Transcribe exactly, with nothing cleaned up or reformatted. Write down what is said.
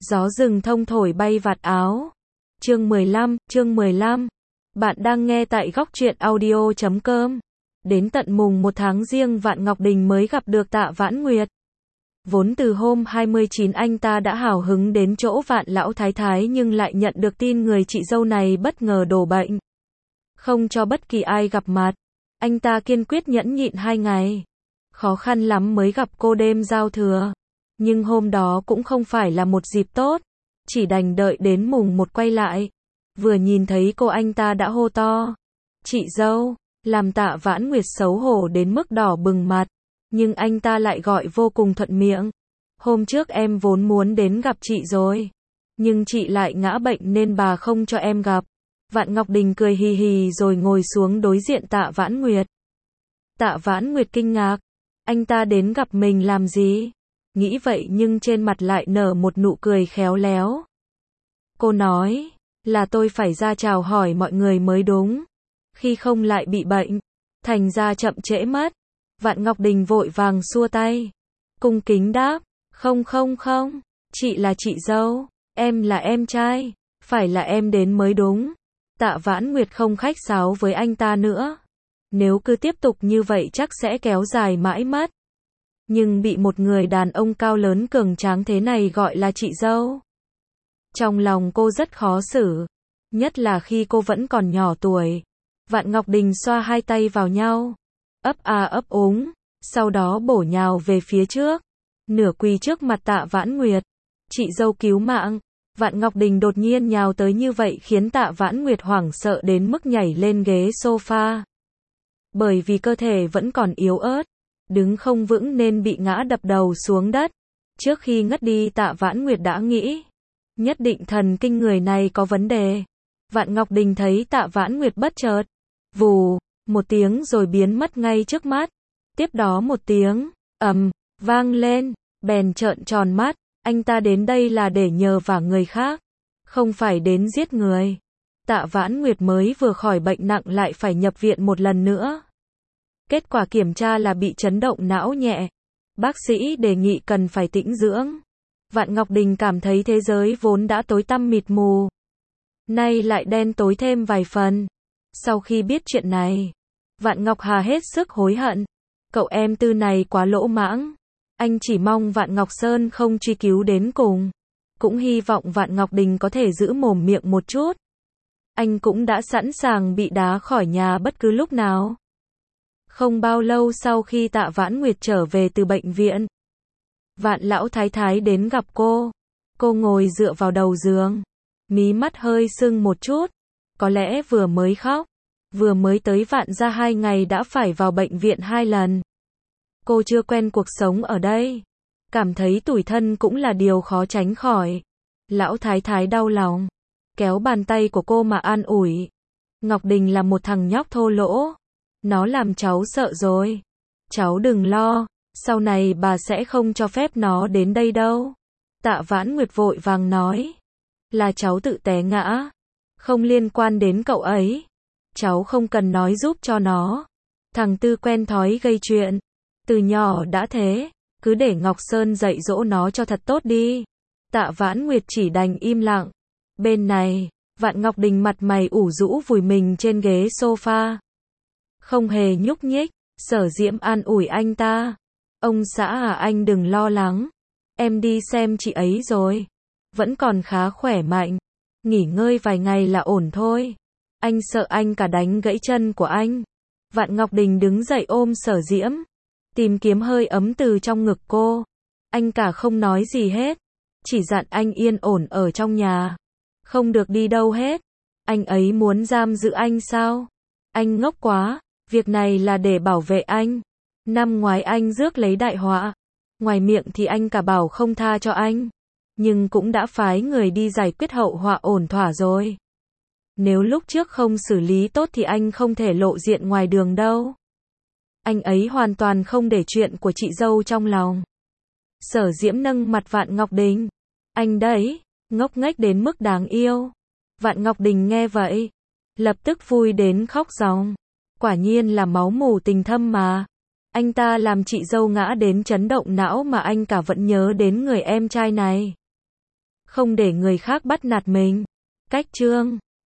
Gió rừng thông thổi bay vạt áo. Chương mười lăm, chương mười lăm. Bạn đang nghe tại góc truyện audio chấm com. Đến tận mùng một tháng Giêng Vạn Ngọc Đình mới gặp được Tạ Vãn Nguyệt. Vốn từ hôm hai mươi chín anh ta đã hào hứng đến chỗ Vạn lão thái thái nhưng lại nhận được tin người chị dâu này bất ngờ đổ bệnh. Không cho bất kỳ ai gặp mặt. Anh ta kiên quyết nhẫn nhịn hai ngày. Khó khăn lắm mới gặp cô đêm giao thừa. Nhưng hôm đó cũng không phải là một dịp tốt. Chỉ đành đợi đến mùng một quay lại. Vừa nhìn thấy cô anh ta đã hô to. Chị dâu, làm Tạ Vãn Nguyệt xấu hổ đến mức đỏ bừng mặt. Nhưng anh ta lại gọi vô cùng thuận miệng. Hôm trước em vốn muốn đến gặp chị rồi. Nhưng chị lại ngã bệnh nên bà không cho em gặp. Vạn Ngọc Đình cười hì hì rồi ngồi xuống đối diện Tạ Vãn Nguyệt. Tạ Vãn Nguyệt kinh ngạc. Anh ta đến gặp mình làm gì? Nghĩ vậy nhưng trên mặt lại nở một nụ cười khéo léo. Cô nói, là tôi phải ra chào hỏi mọi người mới đúng. Khi không lại bị bệnh, thành ra chậm trễ mất. Vạn Ngọc Đình vội vàng xua tay. Cung kính đáp, không không không, chị là chị dâu, em là em trai, phải là em đến mới đúng. Tạ Vãn Nguyệt không khách sáo với anh ta nữa. Nếu cứ tiếp tục như vậy chắc sẽ kéo dài mãi mất. Nhưng bị một người đàn ông cao lớn cường tráng thế này gọi là chị dâu. Trong lòng cô rất khó xử. Nhất là khi cô vẫn còn nhỏ tuổi. Vạn Ngọc Đình xoa hai tay vào nhau. Ấp a ấp úng. Sau đó bổ nhào về phía trước. Nửa quỳ trước mặt Tạ Vãn Nguyệt. Chị dâu cứu mạng. Vạn Ngọc Đình đột nhiên nhào tới như vậy khiến Tạ Vãn Nguyệt hoảng sợ đến mức nhảy lên ghế sofa. Bởi vì cơ thể vẫn còn yếu ớt. Đứng không vững nên bị ngã đập đầu xuống đất. Trước khi ngất đi Tạ Vãn Nguyệt đã nghĩ. Nhất định thần kinh người này có vấn đề. Vạn Ngọc Đình thấy Tạ Vãn Nguyệt bất chợt. Vù, một tiếng rồi biến mất ngay trước mắt. Tiếp đó một tiếng, ầm, vang lên. Bèn trợn tròn mắt. Anh ta đến đây là để nhờ vả người khác. Không phải đến giết người. Tạ Vãn Nguyệt mới vừa khỏi bệnh nặng lại phải nhập viện một lần nữa. Kết quả kiểm tra là bị chấn động não nhẹ. Bác sĩ đề nghị cần phải tĩnh dưỡng. Vạn Ngọc Đình cảm thấy thế giới vốn đã tối tăm mịt mù. Nay lại đen tối thêm vài phần. Sau khi biết chuyện này, Vạn Ngọc Hà hết sức hối hận. Cậu em Tư này quá lỗ mãng. Anh chỉ mong Vạn Ngọc Sơn không truy cứu đến cùng. Cũng hy vọng Vạn Ngọc Đình có thể giữ mồm miệng một chút. Anh cũng đã sẵn sàng bị đá khỏi nhà bất cứ lúc nào. Không bao lâu sau khi Tạ Vãn Nguyệt trở về từ bệnh viện, Vạn lão thái thái đến gặp cô. Cô ngồi dựa vào đầu giường, mí mắt hơi sưng một chút, có lẽ vừa mới khóc. Vừa mới tới Vạn gia hai ngày đã phải vào bệnh viện hai lần. Cô chưa quen cuộc sống ở đây, cảm thấy tủi thân cũng là điều khó tránh khỏi. Lão thái thái đau lòng, kéo bàn tay của cô mà an ủi. Ngọc Đình là một thằng nhóc thô lỗ. Nó làm cháu sợ rồi. Cháu đừng lo, sau này bà sẽ không cho phép nó đến đây đâu. Tạ Vãn Nguyệt vội vàng nói. Là cháu tự té ngã. Không liên quan đến cậu ấy. Cháu không cần nói giúp cho nó. Thằng Tư quen thói gây chuyện. Từ nhỏ đã thế. Cứ để Ngọc Sơn dạy dỗ nó cho thật tốt đi. Tạ Vãn Nguyệt chỉ đành im lặng. Bên này, Vạn Ngọc Đình mặt mày ủ rũ vùi mình trên ghế sofa. Không hề nhúc nhích. Sở Diễm an ủi anh ta. Ông xã à, anh đừng lo lắng. Em đi xem chị ấy rồi. Vẫn còn khá khỏe mạnh. Nghỉ ngơi vài ngày là ổn thôi. Anh sợ anh cả đánh gãy chân của anh. Vạn Ngọc Đình đứng dậy ôm Sở Diễm. Tìm kiếm hơi ấm từ trong ngực cô. Anh cả không nói gì hết. Chỉ dặn anh yên ổn ở trong nhà. Không được đi đâu hết. Anh ấy muốn giam giữ anh sao? Anh ngốc quá. Việc này là để bảo vệ anh. Năm ngoái anh rước lấy đại họa. Ngoài miệng thì anh cả bảo không tha cho anh. Nhưng cũng đã phái người đi giải quyết hậu họa ổn thỏa rồi. Nếu lúc trước không xử lý tốt thì anh không thể lộ diện ngoài đường đâu. Anh ấy hoàn toàn không để chuyện của chị dâu trong lòng. Sở Diễm nâng mặt Vạn Ngọc Đình. Anh đấy, ngốc nghếch đến mức đáng yêu. Vạn Ngọc Đình nghe vậy, lập tức vui đến khóc ròng. Quả nhiên là máu mủ tình thâm mà. Anh ta làm chị dâu ngã đến chấn động não mà anh cả vẫn nhớ đến người em trai này. không để người khác bắt nạt mình. Cách chương